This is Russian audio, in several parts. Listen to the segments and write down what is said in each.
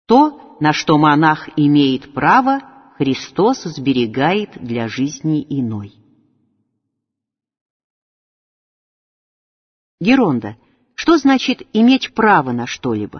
То, на что монах имеет право, Христос сберегает для жизни иной. Геронда. Что значит иметь право на что-либо?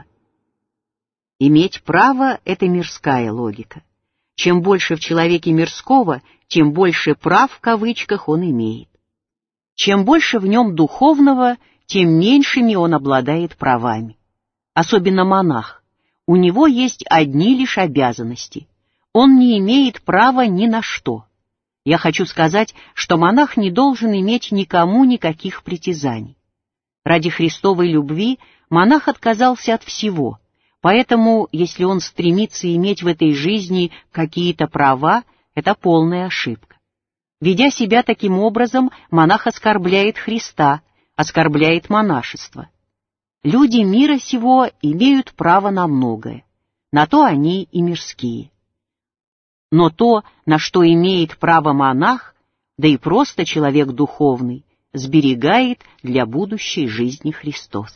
Иметь право — это мирская логика. Чем больше в человеке мирского, тем больше прав в кавычках он имеет. Чем больше в нем духовного, тем меньшими он обладает правами. Особенно монах. У него есть одни лишь обязанности. Он не имеет права ни на что. Я хочу сказать, что монах не должен иметь никому никаких притязаний. Ради Христовой любви монах отказался от всего, поэтому, если он стремится иметь в этой жизни какие-то права, это полная ошибка. Ведя себя таким образом, монах оскорбляет Христа, оскорбляет монашество. Люди мира сего имеют право на многое, на то они и мирские. Но то, на что имеет право монах, да и просто человек духовный, сберегает для будущей жизни Христос.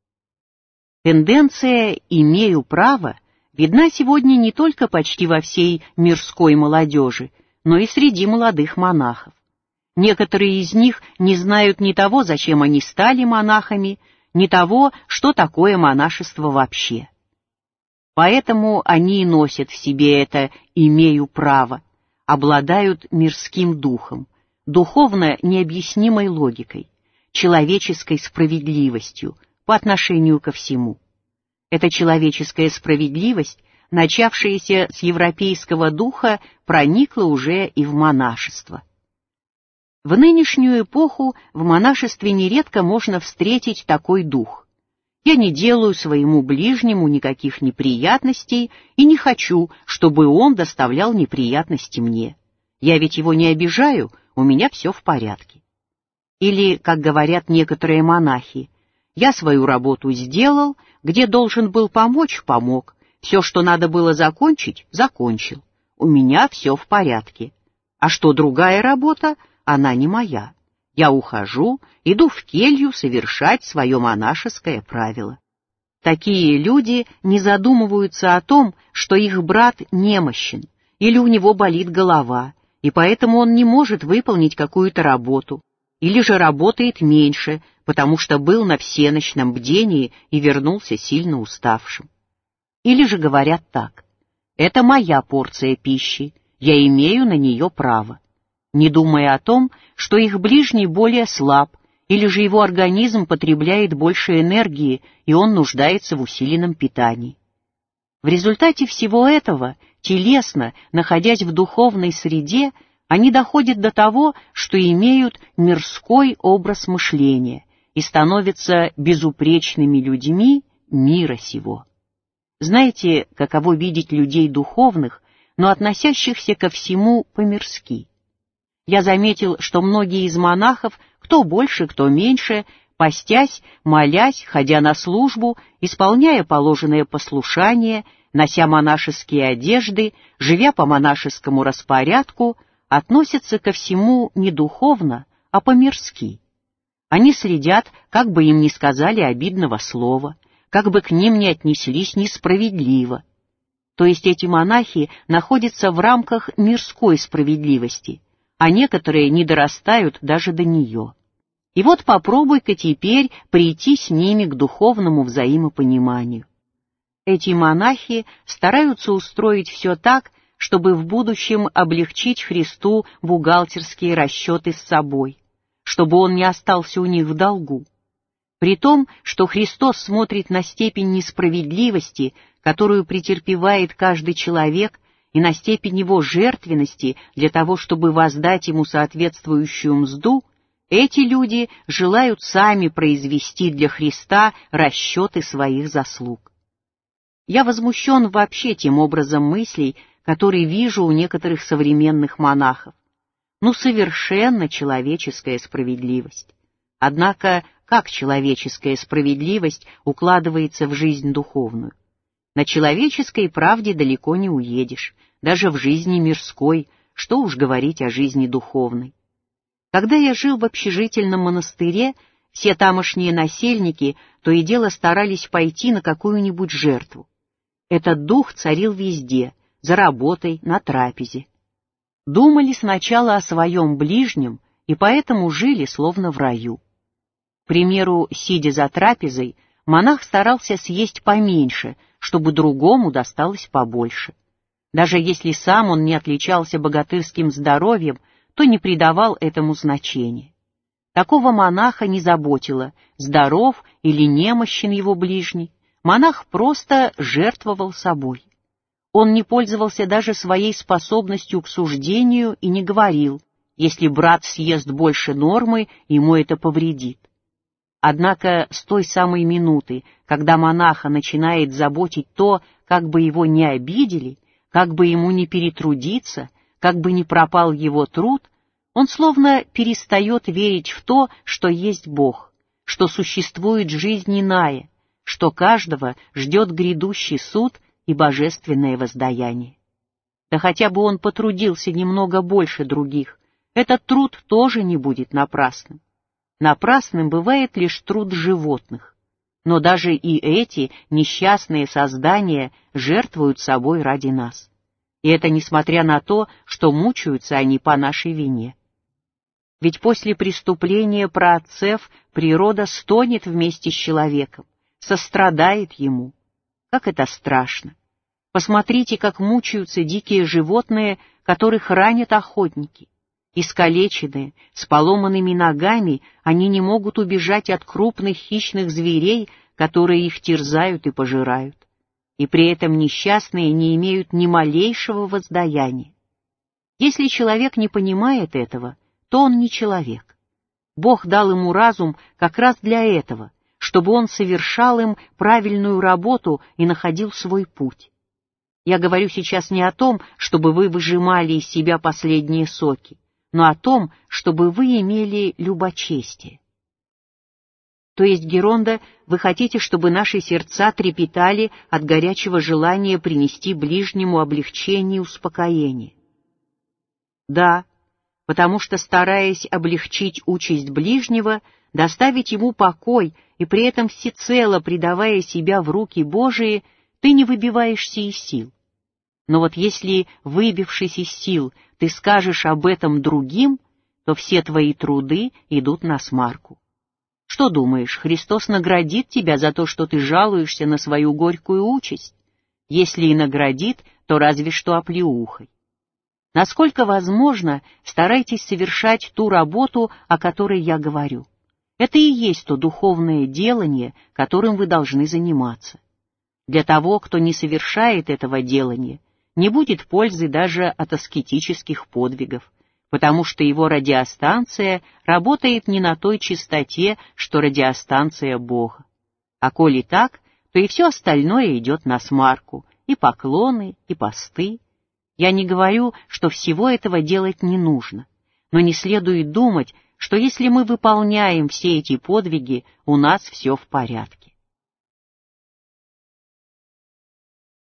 Тенденция «имею право» видна сегодня не только почти во всей мирской молодежи, но и среди молодых монахов. Некоторые из них не знают ни того, зачем они стали монахами, ни того, что такое монашество вообще. Поэтому они и носят в себе это «имею право», обладают мирским духом, духовно необъяснимой логикой, человеческой справедливостью по отношению ко всему. Эта человеческая справедливость, начавшаяся с европейского духа, проникла уже и в монашество. В нынешнюю эпоху в монашестве нередко можно встретить такой дух. Я не делаю своему ближнему никаких неприятностей и не хочу, чтобы он доставлял неприятности мне. Я ведь его не обижаю, у меня все в порядке. Или, как говорят некоторые монахи, я свою работу сделал, где должен был помочь — помог, все, что надо было закончить — закончил. У меня все в порядке. А что другая работа, она не моя. Я ухожу, иду в келью совершать свое монашеское правило. Такие люди не задумываются о том, что их брат немощен, или у него болит голова, и поэтому он не может выполнить какую-то работу, или же работает меньше, потому что был на всенощном бдении и вернулся сильно уставшим. Или же говорят так: «Это моя порция пищи, я имею на нее право», не думая о том, что их ближний более слаб, или же его организм потребляет больше энергии, и он нуждается в усиленном питании. В результате всего этого, телесно, находясь в духовной среде, они доходят до того, что имеют мирской образ мышления и становятся безупречными людьми мира сего. Знаете, каково видеть людей духовных, но относящихся ко всему по-мирски? Я заметил, что многие из монахов, кто больше, кто меньше, постясь, молясь, ходя на службу, исполняя положенное послушание, нося монашеские одежды, живя по монашескому распорядку, относятся ко всему не духовно, а по-мирски. Они следят, как бы им ни сказали обидного слова, как бы к ним ни отнеслись несправедливо. То есть эти монахи находятся в рамках мирской справедливости, а некоторые не дорастают даже до нее. И вот попробуй-ка теперь прийти с ними к духовному взаимопониманию. Эти монахи стараются устроить все так, чтобы в будущем облегчить Христу бухгалтерские расчеты с собой, чтобы он не остался у них в долгу. При том, что Христос смотрит на степень несправедливости, которую претерпевает каждый человек, и на степень его жертвенности для того, чтобы воздать ему соответствующую мзду, эти люди желают сами произвести для Христа расчеты своих заслуг. Я возмущен вообще тем образом мыслей, который вижу у некоторых современных монахов. Совершенно человеческая справедливость. Однако, как человеческая справедливость укладывается в жизнь духовную? На человеческой правде далеко не уедешь, даже в жизни мирской, что уж говорить о жизни духовной. Когда я жил в общежительном монастыре, все тамошние насельники то и дело старались пойти на какую-нибудь жертву. Этот дух царил везде, за работой, на трапезе. Думали сначала о своем ближнем и поэтому жили словно в раю. К примеру, сидя за трапезой, монах старался съесть поменьше, чтобы другому досталось побольше. Даже если сам он не отличался богатырским здоровьем, то не придавал этому значения. Такого монаха не заботило, здоров или немощен его ближний, монах просто жертвовал собой. Он не пользовался даже своей способностью к суждению и не говорил: если брат съест больше нормы, ему это повредит. Однако с той самой минуты, когда монаха начинает заботить то, как бы его не обидели, как бы ему не перетрудиться, как бы не пропал его труд, он словно перестает верить в то, что есть Бог, что существует жизнь иная, что каждого ждет грядущий суд и божественное воздаяние. Да хотя бы он потрудился немного больше других, этот труд тоже не будет напрасным. Напрасным бывает лишь труд животных, но даже и эти несчастные создания жертвуют собой ради нас. И это несмотря на то, что мучаются они по нашей вине. Ведь после преступления праотцев природа стонет вместе с человеком, сострадает ему. Как это страшно! Посмотрите, как мучаются дикие животные, которых ранят охотники. Искалеченные, с поломанными ногами, они не могут убежать от крупных хищных зверей, которые их терзают и пожирают. И при этом несчастные не имеют ни малейшего воздаяния. Если человек не понимает этого, то он не человек. Бог дал ему разум как раз для этого, чтобы он совершал им правильную работу и находил свой путь. Я говорю сейчас не о том, чтобы вы выжимали из себя последние соки, но о том, чтобы вы имели любочестие. То есть, Геронда, вы хотите, чтобы наши сердца трепетали от горячего желания принести ближнему облегчение и успокоение? Да, потому что, стараясь облегчить участь ближнего, доставить ему покой и при этом всецело предавая себя в руки Божии, ты не выбиваешься из сил. Но вот если, выбившись из сил, ты скажешь об этом другим, то все твои труды идут насмарку. Что думаешь, Христос наградит тебя за то, что ты жалуешься на свою горькую участь? Если и наградит, то разве что оплеухой. Насколько возможно, старайтесь совершать ту работу, о которой я говорю. Это и есть то духовное делание, которым вы должны заниматься. Для того, кто не совершает этого делания, не будет пользы даже от аскетических подвигов, потому что его радиостанция работает не на той частоте, что радиостанция Бога. А коли так, то и все остальное идет насмарку, и поклоны, и посты. Я не говорю, что всего этого делать не нужно, но не следует думать, что если мы выполняем все эти подвиги, у нас все в порядке.